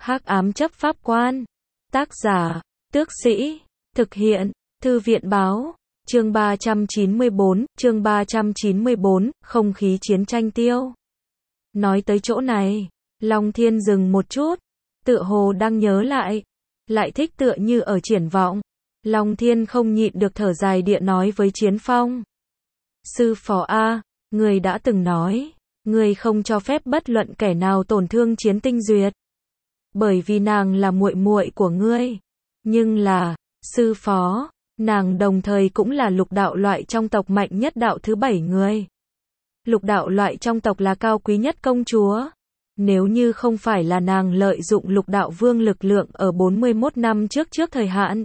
Hắc ám chấp pháp quan. Tác giả, Tước Sĩ. Thực hiện, Thư viện báo. Chương 394, không khí chiến tranh tiêu. Nói tới chỗ này, Long Thiên dừng một chút, tựa hồ đang nhớ lại thích tựa như ở triển vọng. Long Thiên không nhịn được thở dài địa nói với Chiến Phong. Sư phó A, người đã từng nói, người không cho phép bất luận kẻ nào tổn thương Chiến Tinh Duyệt. Bởi vì nàng là muội muội của ngươi. Nhưng là, sư phó, nàng đồng thời cũng là lục đạo loại trong tộc mạnh nhất đạo thứ 7 người. Lục đạo loại trong tộc là cao quý nhất công chúa. Nếu như không phải là nàng lợi dụng lục đạo vương lực lượng ở 41 năm trước thời hạn,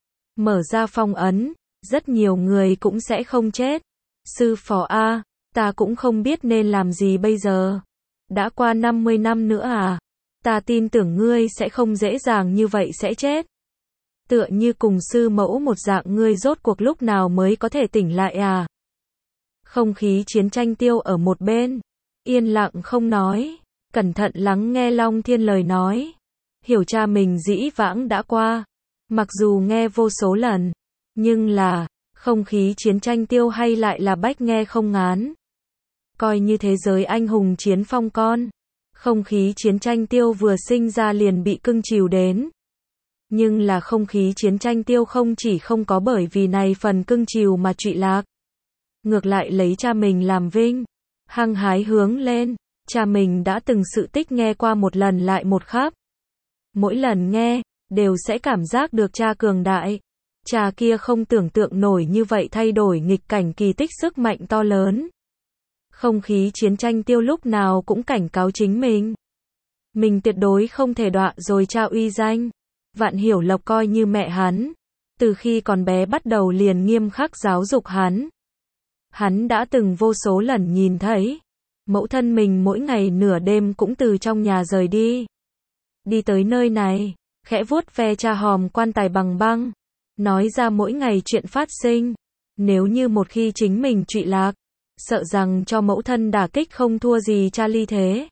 mở ra phong ấn, rất nhiều người cũng sẽ không chết. Sư phó A, ta cũng không biết nên làm gì bây giờ. Đã qua 50 năm nữa à? Ta tin tưởng ngươi sẽ không dễ dàng như vậy sẽ chết. Tựa như cùng sư mẫu một dạng, ngươi rốt cuộc lúc nào mới có thể tỉnh lại à? Không khí chiến tranh tiêu ở một bên, yên lặng không nói, cẩn thận lắng nghe Long Thiên lời nói. Hiểu cha mình dĩ vãng đã qua, mặc dù nghe vô số lần, nhưng là, không khí chiến tranh tiêu hay lại là bách nghe không ngán. Coi như thế giới anh hùng Chiến Phong con, không khí chiến tranh tiêu vừa sinh ra liền bị cưng chiều đến. Nhưng là không khí chiến tranh tiêu không chỉ không có bởi vì này phần cưng chiều mà trụy lạc. Ngược lại lấy cha mình làm vinh, hăng hái hướng lên. Cha mình đã từng sự tích nghe qua một lần lại một khắp. Mỗi lần nghe, đều sẽ cảm giác được cha cường đại. Cha kia không tưởng tượng nổi như vậy thay đổi nghịch cảnh kỳ tích sức mạnh to lớn. Không khí chiến tranh tiêu lúc nào cũng cảnh cáo chính mình. Mình tuyệt đối không thể đọa rồi cha uy danh. Vạn Hiểu Lộc coi như mẹ hắn. Từ khi còn bé bắt đầu liền nghiêm khắc giáo dục hắn. Hắn đã từng vô số lần nhìn thấy. Mẫu thân mình mỗi ngày nửa đêm cũng từ trong nhà rời đi. Đi tới nơi này, khẽ vuốt ve cha hòm quan tài bằng băng. Nói ra mỗi ngày chuyện phát sinh. Nếu như một khi chính mình trụy lạc, sợ rằng cho mẫu thân đả kích không thua gì cha ly thế.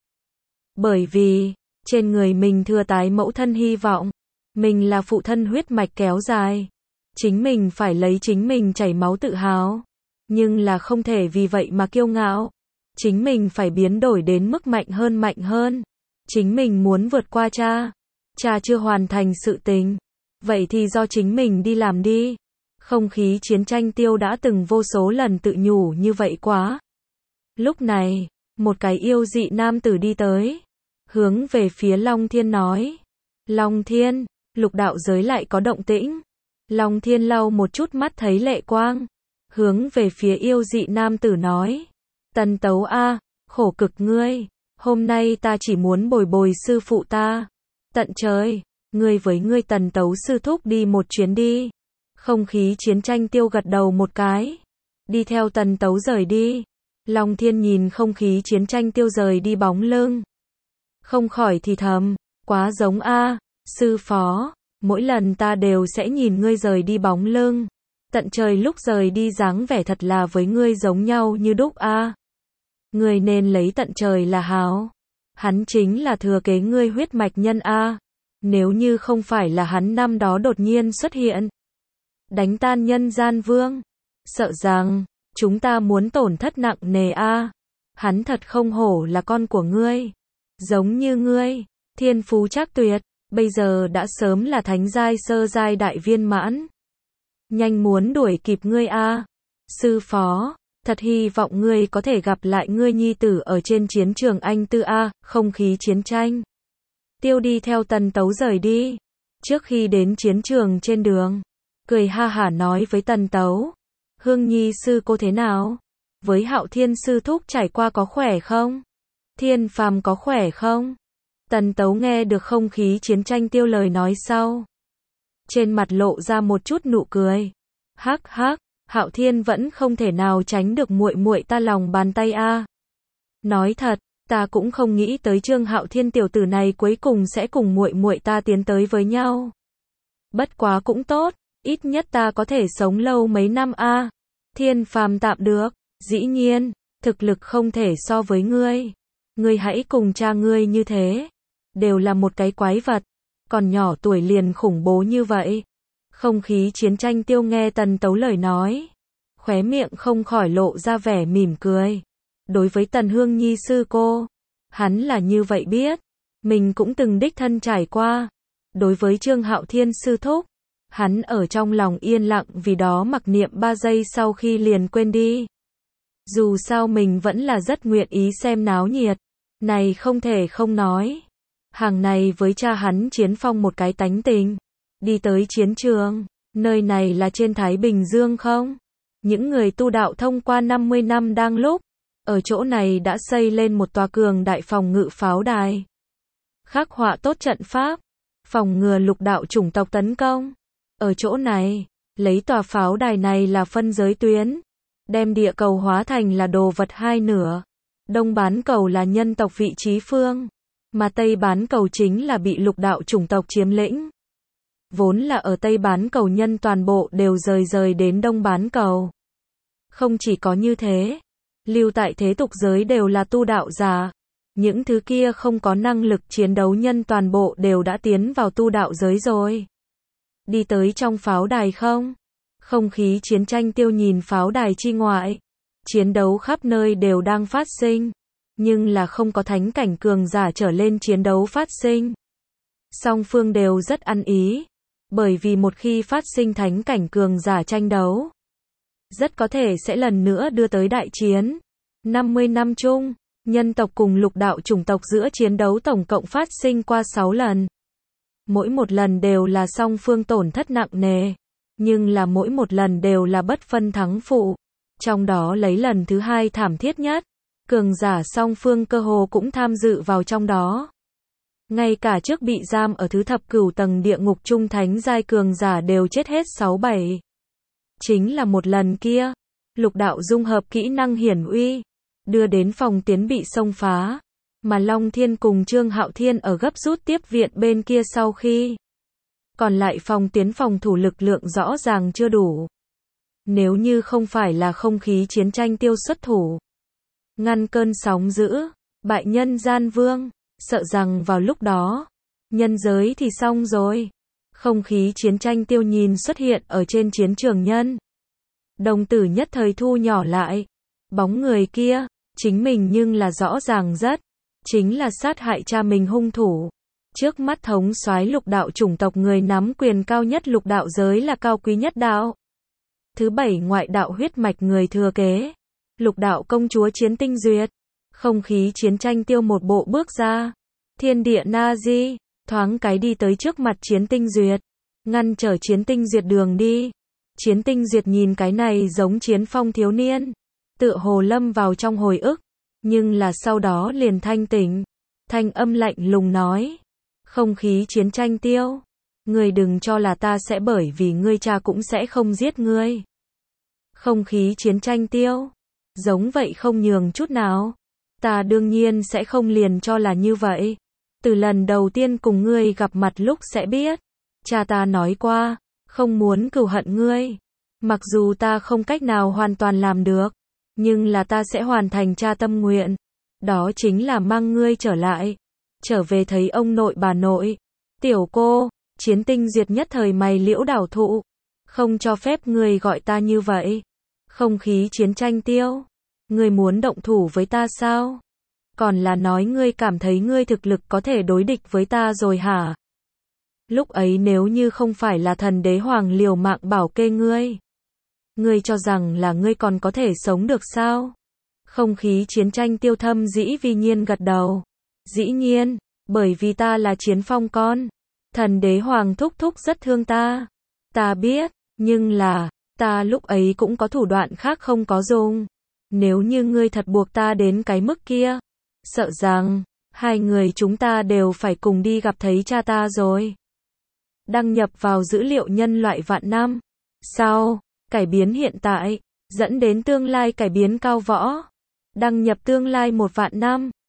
Bởi vì, trên người mình thừa tái mẫu thân hy vọng. Mình là phụ thân huyết mạch kéo dài. Chính mình phải lấy chính mình chảy máu tự hào. Nhưng là không thể vì vậy mà kiêu ngạo. Chính mình phải biến đổi đến mức mạnh hơn. Chính mình muốn vượt qua cha. Cha chưa hoàn thành sự tình. Vậy thì do chính mình đi làm đi. Không khí chiến tranh tiêu đã từng vô số lần tự nhủ như vậy quá. Lúc này, một cái yêu dị nam tử đi tới. Hướng về phía Long Thiên nói. Long Thiên, lục đạo giới lại có động tĩnh. Long Thiên lau một chút mắt thấy lệ quang. Hướng về phía yêu dị nam tử nói. Tần Tấu A, khổ cực ngươi. Hôm nay ta chỉ muốn bồi bồi sư phụ ta. Tận trời, ngươi với ngươi Tần Tấu sư thúc đi một chuyến đi. Không khí chiến tranh tiêu gật đầu một cái. Đi theo Tần Tấu rời đi. Long Thiên nhìn không khí chiến tranh tiêu rời đi bóng lưng. Không khỏi thì thầm, quá giống A, sư phó. Mỗi lần ta đều sẽ nhìn ngươi rời đi bóng lưng. Tận trời lúc rời đi dáng vẻ thật là với ngươi giống nhau như đúc A. Ngươi nên lấy tận trời là hảo. Hắn chính là thừa kế ngươi huyết mạch nhân A. Nếu như không phải là hắn năm đó đột nhiên xuất hiện, đánh tan nhân gian vương, sợ rằng chúng ta muốn tổn thất nặng nề A. Hắn thật không hổ là con của ngươi. Giống như ngươi, thiên phú trác tuyệt, bây giờ đã sớm là thánh giai sơ giai đại viên mãn. Nhanh muốn đuổi kịp ngươi A. Sư phó, thật hy vọng ngươi có thể gặp lại ngươi nhi tử ở trên chiến trường anh tư A. Không khí chiến tranh tiêu đi theo Tần Tấu rời đi. Trước khi đến chiến trường trên đường, cười ha hả nói với Tần Tấu. Hương nhi sư cô thế nào? Với Hạo Thiên sư thúc trải qua có khỏe không? Thiên phàm có khỏe không? Tần Tấu nghe được không khí chiến tranh tiêu lời nói sau. Trên mặt lộ ra một chút nụ cười. Hắc hắc, Hạo Thiên vẫn không thể nào tránh được muội muội ta lòng bàn tay A. Nói thật, ta cũng không nghĩ tới Trương Hạo Thiên tiểu tử này cuối cùng sẽ cùng muội muội ta tiến tới với nhau. Bất quá cũng tốt, ít nhất ta có thể sống lâu mấy năm A. Thiên phàm tạm được, dĩ nhiên, thực lực không thể so với ngươi. Ngươi hãy cùng cha ngươi như thế. đều là một cái quái vật, còn nhỏ tuổi liền khủng bố như vậy. Không khí chiến tranh Tiêu nghe Tần Tấu lời nói, khóe miệng không khỏi lộ ra vẻ mỉm cười. Đối với Tần Hương Nhi sư cô, hắn là như vậy biết, mình cũng từng đích thân trải qua. Đối với Trương Hạo Thiên sư thúc, hắn ở trong lòng yên lặng vì đó mặc niệm 3 giây sau khi liền quên đi. Dù sao mình vẫn là rất nguyện ý xem náo nhiệt, này không thể không nói. Hàng này với cha hắn Chiến Phong một cái tánh tình, đi tới chiến trường, nơi này là trên Thái Bình Dương không? Những người tu đạo thông qua 50 năm đang lúc, ở chỗ này đã xây lên một tòa cường đại phòng ngự pháo đài. Khắc họa tốt trận pháp, phòng ngừa lục đạo chủng tộc tấn công. Ở chỗ này, lấy tòa pháo đài này là phân giới tuyến, đem địa cầu hóa thành là đồ vật hai nửa. Đông bán cầu là nhân tộc vị trí phương, mà Tây bán cầu chính là bị lục đạo chủng tộc chiếm lĩnh. Vốn là ở Tây bán cầu nhân toàn bộ đều rời đến Đông bán cầu. Không chỉ có như thế, lưu tại thế tục giới đều là tu đạo giả. Những thứ kia không có năng lực chiến đấu nhân toàn bộ đều đã tiến vào tu đạo giới rồi. Đi tới trong pháo đài không? Không khí chiến tranh Tiêu nhìn pháo đài chi ngoại. Chiến đấu khắp nơi đều đang phát sinh. Nhưng là không có thánh cảnh cường giả trở lên chiến đấu phát sinh. Song phương đều rất ăn ý. Bởi vì một khi phát sinh thánh cảnh cường giả tranh đấu, rất có thể sẽ lần nữa đưa tới đại chiến. 50 năm chung, nhân tộc cùng lục đạo chủng tộc giữa chiến đấu tổng cộng phát sinh qua 6 lần. Mỗi một lần đều là song phương tổn thất nặng nề, nhưng là mỗi một lần đều là bất phân thắng phụ. Trong đó lấy lần thứ 2 thảm thiết nhất, cường giả song phương cơ hồ cũng tham dự vào trong đó. Ngay cả trước bị giam ở thứ thập cửu tầng địa ngục trung thánh giai cường giả đều chết hết 6-7. Chính là một lần kia, lục đạo dung hợp kỹ năng hiển uy, đưa đến phòng tiến bị xông phá, mà Long Thiên cùng Trương Hạo Thiên ở gấp rút tiếp viện bên kia sau khi. Còn lại phòng tiến phòng thủ lực lượng rõ ràng chưa đủ. Nếu như không phải là không khí chiến tranh Tiêu xuất thủ, ngăn cơn sóng dữ, bại nhân gian vương, sợ rằng vào lúc đó, nhân giới thì xong rồi. Không khí chiến tranh Tiêu nhìn xuất hiện ở trên chiến trường nhân. Đồng tử nhất thời thu nhỏ lại. Bóng người kia, chính mình nhưng là rõ ràng rất. Chính là sát hại cha mình hung thủ. Trước mắt thống soái lục đạo chủng tộc người nắm quyền cao nhất lục đạo giới là cao quý nhất đạo. Thứ 7 ngoại đạo huyết mạch người thừa kế. Lục đạo công chúa Chiến Tinh Duyệt. Không khí chiến tranh Tiêu một bộ bước ra. Thiên địa na di, thoáng cái đi tới trước mặt Chiến Tinh Duyệt. Ngăn trở Chiến Tinh Duyệt đường đi. Chiến Tinh Duyệt nhìn cái này giống Chiến Phong thiếu niên. Tựa hồ lâm vào trong hồi ức. Nhưng là sau đó liền thanh tỉnh. Thanh âm lạnh lùng nói. Không khí chiến tranh Tiêu. Ngươi đừng cho là ta sẽ bởi vì ngươi cha cũng sẽ không giết ngươi. Không khí chiến tranh Tiêu. Giống vậy không nhường chút nào. Ta đương nhiên sẽ không liền cho là như vậy. Từ lần đầu tiên cùng ngươi gặp mặt lúc sẽ biết. Cha ta nói qua, không muốn cừu hận ngươi. Mặc dù ta không cách nào hoàn toàn làm được, nhưng là ta sẽ hoàn thành cha tâm nguyện. Đó chính là mang ngươi trở lại. Trở về thấy ông nội bà nội. Tiểu cô, Chiến Tinh Duyệt nhất thời mày liễu đảo thụ. Không cho phép ngươi gọi ta như vậy. Không khí chiến tranh Tiêu. Ngươi muốn động thủ với ta sao? Còn là nói ngươi cảm thấy ngươi thực lực có thể đối địch với ta rồi hả? Lúc ấy nếu như không phải là thần đế hoàng liều mạng bảo kê ngươi, ngươi cho rằng là ngươi còn có thể sống được sao? Không khí chiến tranh Tiêu thâm dĩ vi nhiên gật đầu. Dĩ nhiên, bởi vì ta là Chiến Phong con. Thần đế hoàng thúc thúc rất thương ta. Ta biết, nhưng là, ta lúc ấy cũng có thủ đoạn khác không có dùng. Nếu như ngươi thật buộc ta đến cái mức kia, sợ rằng, hai người chúng ta đều phải cùng đi gặp thấy cha ta rồi. Đăng nhập vào dữ liệu nhân loại vạn năm. Sau, cải biến hiện tại, dẫn đến tương lai cải biến cao võ. Đăng nhập tương lai 1 vạn năm.